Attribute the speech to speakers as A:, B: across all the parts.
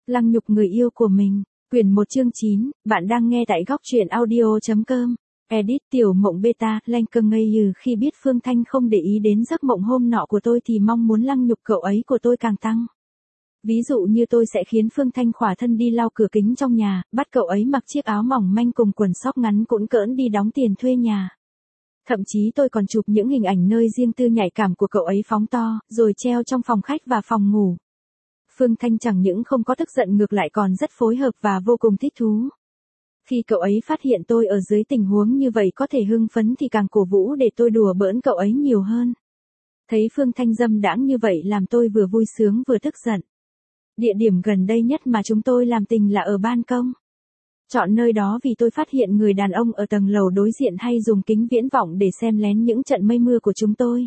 A: Lăng nhục người yêu của mình. Quyển 1 chương 9, bạn đang nghe tại góc truyện audio.com. Edit Tiểu Mộng Beta, Lanh cơ ngây khi biết Phương Thanh không để ý đến giấc mộng hôm nọ của tôi thì mong muốn lăng nhục cậu ấy của tôi càng tăng. Ví dụ như tôi sẽ khiến Phương Thanh khỏa thân đi lau cửa kính trong nhà, bắt cậu ấy mặc chiếc áo mỏng manh cùng quần sóc ngắn cũn cỡn đi đóng tiền thuê nhà. Thậm chí tôi còn chụp những hình ảnh nơi riêng tư nhạy cảm của cậu ấy phóng to, rồi treo trong phòng khách và phòng ngủ. Phương Thanh chẳng những không có tức giận ngược lại còn rất phối hợp và vô cùng thích thú. Khi cậu ấy phát hiện tôi ở dưới tình huống như vậy có thể hưng phấn thì càng cổ vũ để tôi đùa bỡn cậu ấy nhiều hơn. Thấy Phương Thanh dâm đãng như vậy làm tôi vừa vui sướng vừa tức giận. Địa điểm gần đây nhất mà chúng tôi làm tình là ở ban công. Chọn nơi đó vì tôi phát hiện người đàn ông ở tầng lầu đối diện hay dùng kính viễn vọng để xem lén những trận mây mưa của chúng tôi.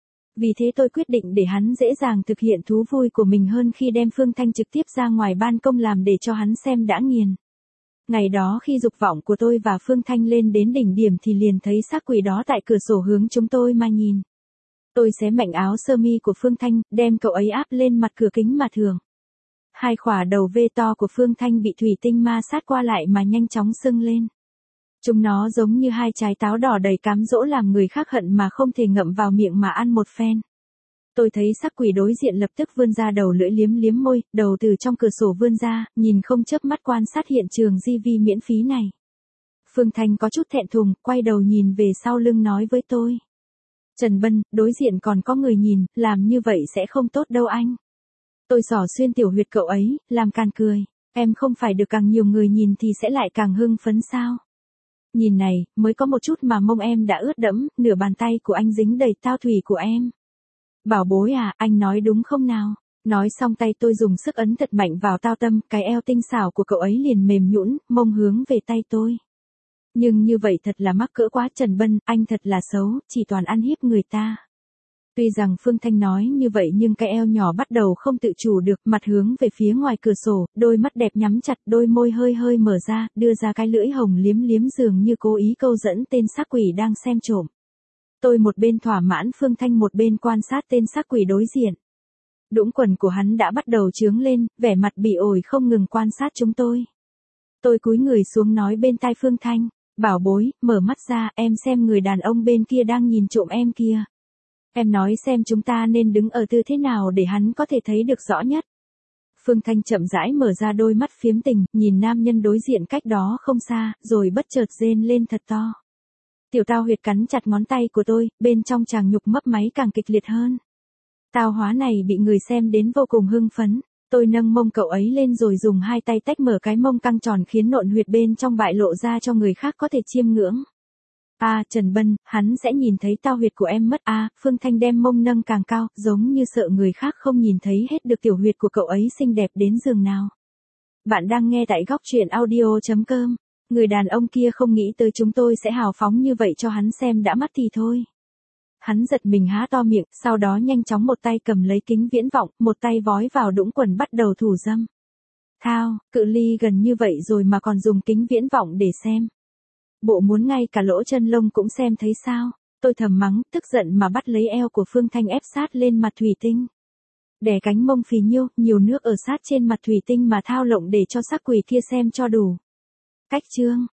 A: Vì thế tôi quyết định để hắn dễ dàng thực hiện thú vui của mình hơn khi đem Phương Thanh trực tiếp ra ngoài ban công làm để cho hắn xem đã nghiền. Ngày đó khi dục vọng của tôi và Phương Thanh lên đến đỉnh điểm thì liền thấy xác quỷ đó tại cửa sổ hướng chúng tôi mà nhìn. Tôi xé mạnh áo sơ mi của Phương Thanh, đem cậu ấy áp lên mặt cửa kính mà thường. Hai khỏa đầu V to của Phương Thanh bị thủy tinh ma sát qua lại mà nhanh chóng sưng lên. Chúng nó giống như hai trái táo đỏ đầy cám dỗ làm người khác hận mà không thể ngậm vào miệng mà ăn một phen. Tôi thấy sắc quỷ đối diện lập tức vươn ra đầu lưỡi liếm liếm môi, đầu từ trong cửa sổ vươn ra, nhìn không chớp mắt quan sát hiện trường GV miễn phí này. Phương Thanh có chút thẹn thùng, quay đầu nhìn về sau lưng nói với tôi. Trần Bân, đối diện còn có người nhìn, làm như vậy sẽ không tốt đâu anh. Tôi xỏ xuyên tiểu huyệt cậu ấy, làm càn cười. Em không phải được càng nhiều người nhìn thì sẽ lại càng hưng phấn sao? Nhìn này, mới có một chút mà mông em đã ướt đẫm, nửa bàn tay của anh dính đầy tao thủy của em. Bảo bối à, anh nói đúng không nào? Nói xong tay tôi dùng sức ấn thật mạnh vào tao tâm, cái eo tinh xảo của cậu ấy liền mềm nhũn, mông hướng về tay tôi. Nhưng như vậy thật là mắc cỡ quá Trần Bân, anh thật là xấu, chỉ toàn ăn hiếp người ta. Tuy rằng Phương Thanh nói như vậy nhưng cái eo nhỏ bắt đầu không tự chủ được, mặt hướng về phía ngoài cửa sổ, đôi mắt đẹp nhắm chặt, đôi môi hơi hơi mở ra, đưa ra cái lưỡi hồng liếm liếm dường như cố ý câu dẫn tên xác quỷ đang xem trộm. Tôi một bên thỏa mãn Phương Thanh một bên quan sát tên xác quỷ đối diện. Đũng quần của hắn đã bắt đầu trướng lên, vẻ mặt bị ổi không ngừng quan sát chúng tôi. Tôi cúi người xuống nói bên tai Phương Thanh, bảo bối, mở mắt ra, em xem người đàn ông bên kia đang nhìn trộm em kia. Em nói xem chúng ta nên đứng ở tư thế nào để hắn có thể thấy được rõ nhất. Phương Thanh chậm rãi mở ra đôi mắt phiếm tình, nhìn nam nhân đối diện cách đó không xa, rồi bất chợt rên lên thật to. Tiểu tao huyệt cắn chặt ngón tay của tôi, bên trong chàng nhục mấp máy càng kịch liệt hơn. Tao hóa này bị người xem đến vô cùng hưng phấn. Tôi nâng mông cậu ấy lên rồi dùng hai tay tách mở cái mông căng tròn khiến nộn huyệt bên trong bại lộ ra cho người khác có thể chiêm ngưỡng. Trần Bân, hắn sẽ nhìn thấy tao huyệt của em mất. Phương Thanh đem mông nâng càng cao, giống như sợ người khác không nhìn thấy hết được tiểu huyệt của cậu ấy xinh đẹp đến giường nào. Bạn đang nghe tại góc truyện audio.com. Người đàn ông kia không nghĩ tới chúng tôi sẽ hào phóng như vậy cho hắn xem đã mắt thì thôi. Hắn giật mình há to miệng, sau đó nhanh chóng một tay cầm lấy kính viễn vọng, một tay vói vào đũng quần bắt đầu thủ dâm. Thao, cự ly gần như vậy rồi mà còn dùng kính viễn vọng để xem. Bộ muốn ngay cả lỗ chân lông cũng xem thấy sao? Tôi thầm mắng, tức giận mà bắt lấy eo của Phương Thanh ép sát lên mặt thủy tinh. Đè cánh mông phì nhiêu, nhiều nước ở sát trên mặt thủy tinh mà thao lộng để cho xác quỷ kia xem cho đủ. Cách chương,